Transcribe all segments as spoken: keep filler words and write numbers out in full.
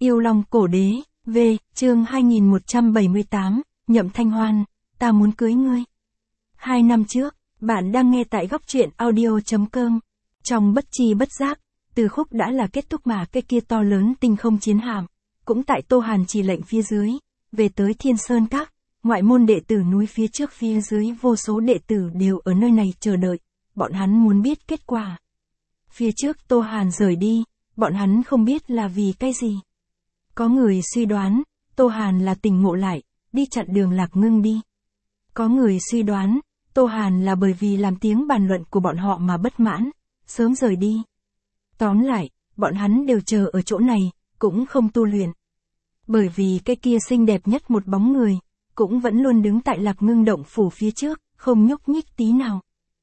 Yêu Long Cổ Đế, V, chương hai nghìn một trăm bảy mươi tám, Nhậm Thanh Hoan, ta muốn cưới ngươi. Hai năm trước, bạn đang nghe tại góc truyện audio chấm com. Trong bất chi bất giác, từ khúc đã là kết thúc mà cái kia to lớn tinh không chiến hạm, cũng tại Tô Hàn chỉ lệnh phía dưới, về tới Thiên Sơn Các, ngoại môn đệ tử núi phía trước phía dưới vô số đệ tử đều ở nơi này chờ đợi, bọn hắn muốn biết kết quả. Phía trước Tô Hàn rời đi, bọn hắn không biết là vì cái gì. Có người suy đoán, Tô Hàn là tỉnh ngộ lại, đi chặn đường Lạc Ngưng đi. Có người suy đoán, Tô Hàn là bởi vì làm tiếng bàn luận của bọn họ mà bất mãn, sớm rời đi. Tóm lại, bọn hắn đều chờ ở chỗ này, cũng không tu luyện. Bởi vì cái kia xinh đẹp nhất một bóng người, cũng vẫn luôn đứng tại Lạc Ngưng động phủ phía trước, không nhúc nhích tí nào.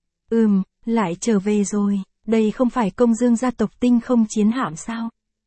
Ừm, lại trở về rồi, đây không phải Công Dương gia tộc tinh không chiến hạm sao?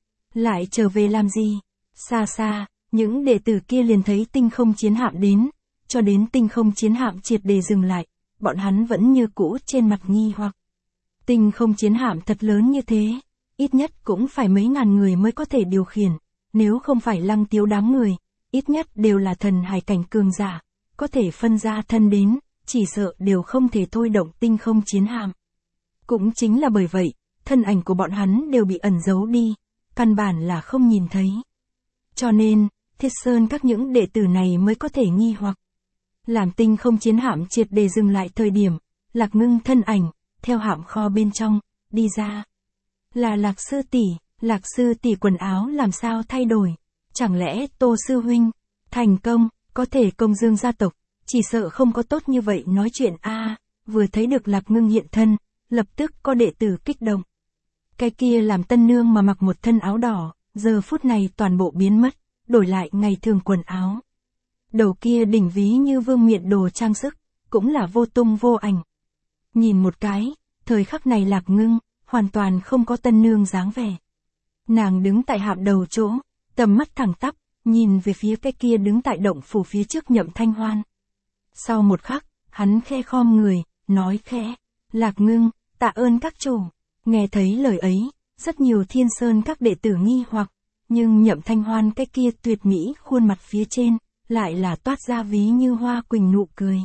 Lại trở về làm gì? Xa xa, những đệ tử kia liền thấy tinh không chiến hạm đến, cho đến tinh không chiến hạm triệt để dừng lại, bọn hắn vẫn như cũ trên mặt nghi hoặc. Tinh không chiến hạm thật lớn như thế, ít nhất cũng phải mấy ngàn người mới có thể điều khiển, nếu không phải Lăng Tiếu đám người, ít nhất đều là thần hải cảnh cường giả, có thể phân ra thân đến, chỉ sợ đều không thể thôi động tinh không chiến hạm. Cũng chính là bởi vậy, thân ảnh của bọn hắn đều bị ẩn giấu đi, căn bản là không nhìn thấy. Cho nên, Thiết Sơn các những đệ tử này mới có thể nghi hoặc. Làm tinh không chiến hạm triệt để dừng lại thời điểm, Lạc Ngưng thân ảnh, theo hạm kho bên trong, đi ra. Là Lạc sư tỷ, Lạc sư tỷ quần áo làm sao thay đổi? Chẳng lẽ Tô sư huynh, thành công, có thể Công Dương gia tộc, chỉ sợ không có tốt như vậy nói chuyện a. À, vừa thấy được Lạc Ngưng hiện thân, lập tức có đệ tử kích động. Cái kia làm tân nương mà mặc một thân áo đỏ, giờ phút này toàn bộ biến mất, đổi lại ngày thường quần áo. Đầu kia đỉnh ví như vương miện đồ trang sức, cũng là vô tung vô ảnh. Nhìn một cái, thời khắc này Lạc Ngưng, hoàn toàn không có tân nương dáng vẻ. Nàng đứng tại hạm đầu chỗ, tầm mắt thẳng tắp, nhìn về phía cái kia đứng tại động phủ phía trước Nhậm Thanh Hoan. Sau một khắc, hắn khe khom người, nói khẽ, Lạc Ngưng, tạ ơn các chủ. Nghe thấy lời ấy, rất nhiều Thiên Sơn các đệ tử nghi hoặc, nhưng Nhậm Thanh Hoan cái kia tuyệt mỹ khuôn mặt phía trên, lại là toát ra ví như hoa quỳnh nụ cười.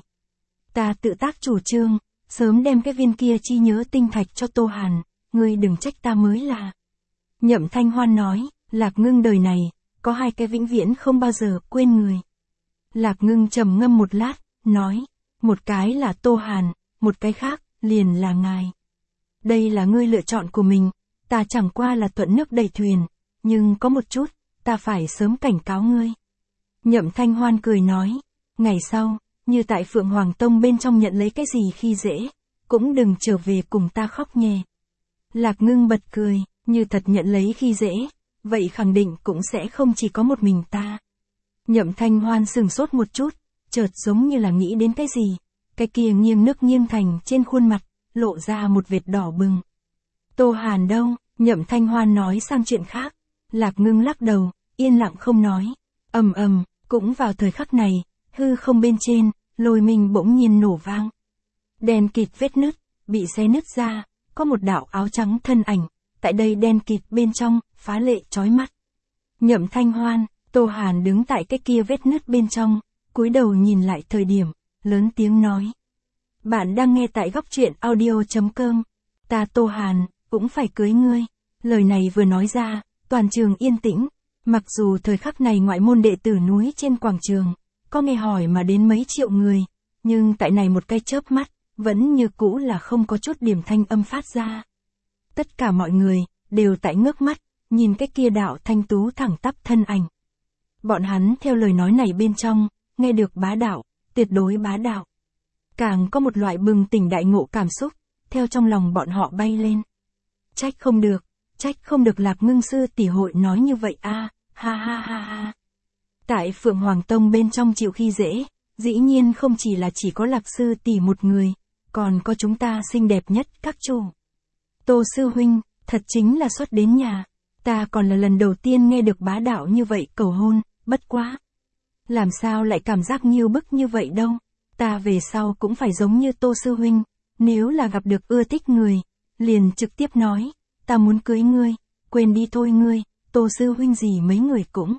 Ta tự tác chủ trương, sớm đem cái viên kia chi nhớ tinh thạch cho Tô Hàn, ngươi đừng trách ta mới là. Nhậm Thanh Hoan nói, Lạc Ngưng đời này, có hai cái vĩnh viễn không bao giờ quên người. Lạc Ngưng trầm ngâm một lát, nói, một cái là Tô Hàn, một cái khác, liền là ngài. Đây là ngươi lựa chọn của mình, ta chẳng qua là thuận nước đẩy thuyền, nhưng có một chút, ta phải sớm cảnh cáo ngươi. Nhậm Thanh Hoan cười nói, ngày sau, như tại Phượng Hoàng Tông bên trong nhận lấy cái gì khi dễ, cũng đừng trở về cùng ta khóc nhè. Lạc Ngưng bật cười, như thật nhận lấy khi dễ, vậy khẳng định cũng sẽ không chỉ có một mình ta. Nhậm Thanh Hoan sừng sốt một chút, chợt giống như là nghĩ đến cái gì, cái kia nghiêng nước nghiêng thành trên khuôn mặt, lộ ra một vệt đỏ bừng. Tô Hàn đâu? Nhậm Thanh Hoan nói sang chuyện khác. Lạc Ngưng lắc đầu, yên lặng không nói. Ầm ầm, cũng vào thời khắc này, hư không bên trên, lôi minh bỗng nhiên nổ vang. Đen kịt vết nứt, bị xé nứt ra, có một đạo áo trắng thân ảnh, tại đây đen kịt bên trong, phá lệ chói mắt. Nhậm Thanh Hoan, Tô Hàn đứng tại cái kia vết nứt bên trong, cúi đầu nhìn lại thời điểm, lớn tiếng nói. Bạn đang nghe tại góc truyện audio chấm com. Ta Tô Hàn, cũng phải cưới ngươi. Lời này vừa nói ra, toàn trường yên tĩnh. Mặc dù thời khắc này ngoại môn đệ tử núi trên quảng trường, có nghe hỏi mà đến mấy triệu người, nhưng tại này một cái chớp mắt, vẫn như cũ là không có chút điểm thanh âm phát ra. Tất cả mọi người, đều tại ngước mắt, nhìn cái kia đạo thanh tú thẳng tắp thân ảnh. Bọn hắn theo lời nói này bên trong, nghe được bá đạo, tuyệt đối bá đạo. Càng có một loại bừng tỉnh đại ngộ cảm xúc, theo trong lòng bọn họ bay lên. Trách không được, trách không được Lạc Ngưng sư tỷ hội nói như vậy a, à, ha ha ha ha. Tại Phượng Hoàng Tông bên trong chịu khi dễ, dĩ nhiên không chỉ là chỉ có Lạc sư tỷ một người, còn có chúng ta xinh đẹp nhất các chủ. Tô sư huynh, thật chính là xuất đến nhà, ta còn là lần đầu tiên nghe được bá đạo như vậy cầu hôn, bất quá. Làm sao lại cảm giác nghiêu bức như vậy đâu. Ta về sau cũng phải giống như Tô sư huynh, nếu là gặp được ưa thích người, liền trực tiếp nói, ta muốn cưới ngươi, quên đi thôi ngươi, Tô Tô sư huynh gì mấy người cũng.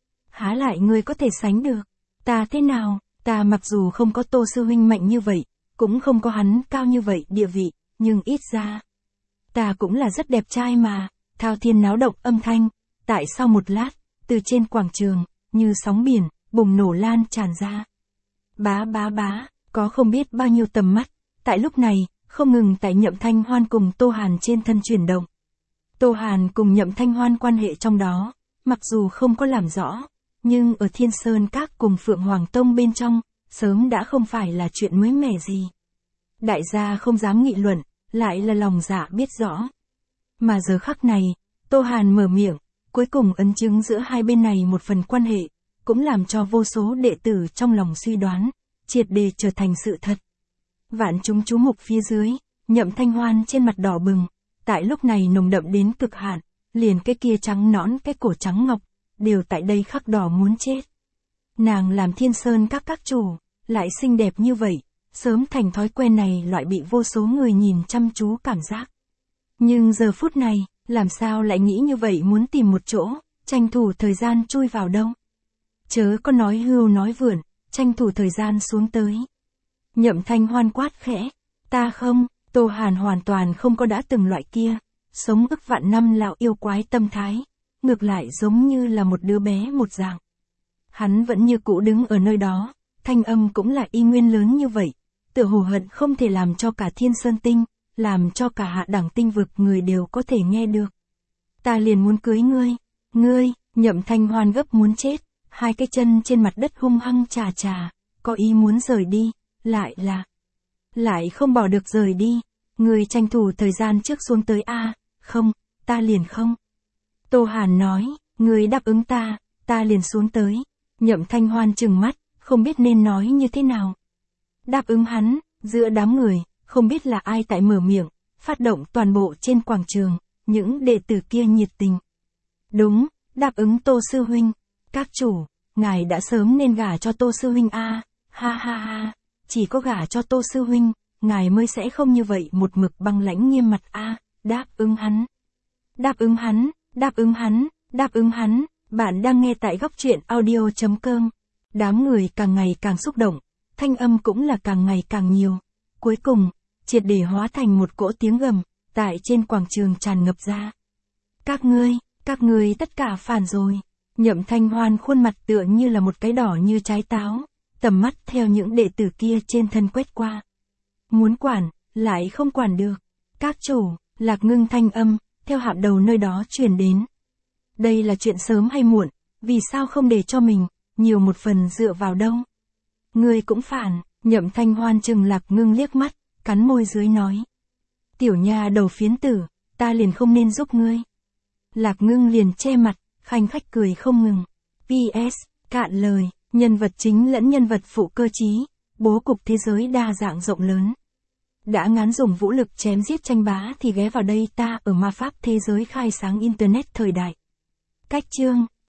Há lại ngươi có thể sánh được. Ta thế nào, ta mặc dù không có Tô sư huynh mạnh như vậy, cũng không có hắn cao như vậy địa vị, nhưng ít ra. Ta cũng là rất đẹp trai mà, thao thiên náo động âm thanh, tại sau một lát, từ trên quảng trường, như sóng biển, bùng nổ lan tràn ra. Bá bá bá, có không biết bao nhiêu tầm mắt, tại lúc này, không ngừng tại Nhậm Thanh Hoan cùng Tô Hàn trên thân chuyển động. Tô Hàn cùng Nhậm Thanh Hoan quan hệ trong đó, mặc dù không có làm rõ, nhưng ở Thiên Sơn Các cùng Phượng Hoàng Tông bên trong, sớm đã không phải là chuyện mới mẻ gì. Đại gia không dám nghị luận, lại là lòng dạ biết rõ. Mà giờ khắc này, Tô Hàn mở miệng, cuối cùng ấn chứng giữa hai bên này một phần quan hệ, cũng làm cho vô số đệ tử trong lòng suy đoán, triệt để trở thành sự thật. Vạn chúng chú mục phía dưới, Nhậm Thanh Hoan trên mặt đỏ bừng, tại lúc này nồng đậm đến cực hạn, liền cái kia trắng nõn cái cổ trắng ngọc, đều tại đây khắc đỏ muốn chết. Nàng làm Thiên Sơn Các các chủ, lại xinh đẹp như vậy, sớm thành thói quen này loại bị vô số người nhìn chăm chú cảm giác. Nhưng giờ phút này, làm sao lại nghĩ như vậy muốn tìm một chỗ, tranh thủ thời gian chui vào đâu. Chớ có nói hưu nói vượn, tranh thủ thời gian xuống tới. Nhậm Thanh Hoan quát khẽ, ta không, Tô Hàn hoàn toàn không có đã từng loại kia, sống ức vạn năm lão yêu quái tâm thái, ngược lại giống như là một đứa bé một dạng. Hắn vẫn như cũ đứng ở nơi đó, thanh âm cũng là y nguyên lớn như vậy, tựa hồ hận không thể làm cho cả Thiên Sơn Tinh, làm cho cả hạ đẳng tinh vực người đều có thể nghe được. Ta liền muốn cưới ngươi, ngươi, Nhậm Thanh Hoan gấp muốn chết, hai cái chân trên mặt đất hung hăng chà chà, có ý muốn rời đi, lại là, lại không bỏ được rời đi, ngươi tranh thủ thời gian trước xuống tới a, không, ta liền không. Tô Hàn nói, ngươi đáp ứng ta, ta liền xuống tới. Nhậm Thanh Hoan trừng mắt, không biết nên nói như thế nào. Đáp ứng hắn, giữa đám người, không biết là ai tại mở miệng, phát động toàn bộ trên quảng trường, những đệ tử kia nhiệt tình. Đúng, đáp ứng Tô sư huynh, các chủ, ngài đã sớm nên gả cho Tô sư huynh a, ha ha ha, chỉ có gả cho Tô sư huynh, ngài mới sẽ không như vậy một mực băng lãnh nghiêm mặt a, đáp ứng hắn. Đáp ứng hắn, đáp ứng hắn, đáp ứng hắn. Bạn đang nghe tại góc truyện audio chấm com. Đám người càng ngày càng xúc động, thanh âm cũng là càng ngày càng nhiều. Cuối cùng, triệt để hóa thành một cỗ tiếng gầm, tại trên quảng trường tràn ngập ra. Các ngươi, các ngươi tất cả phản rồi. Nhậm Thanh Hoan khuôn mặt tựa như là một cái đỏ như trái táo, tầm mắt theo những đệ tử kia trên thân quét qua. Muốn quản, lại không quản được. Các chủ, Lạc Ngưng thanh âm, theo hạm đầu nơi đó truyền đến. Đây là chuyện sớm hay muộn, vì sao không để cho mình, nhiều một phần dựa vào đâu. Ngươi cũng phản, Nhậm Thanh Hoan chừng Lạc Ngưng liếc mắt, cắn môi dưới nói. Tiểu nha đầu phiến tử, ta liền không nên giúp ngươi. Lạc Ngưng liền che mặt, khanh khách cười không ngừng. pê ét, cạn lời, nhân vật chính lẫn nhân vật phụ cơ trí, bố cục thế giới đa dạng rộng lớn. Đã ngán dùng vũ lực chém giết tranh bá thì ghé vào đây ta ở ma pháp thế giới khai sáng internet thời đại. Cách chương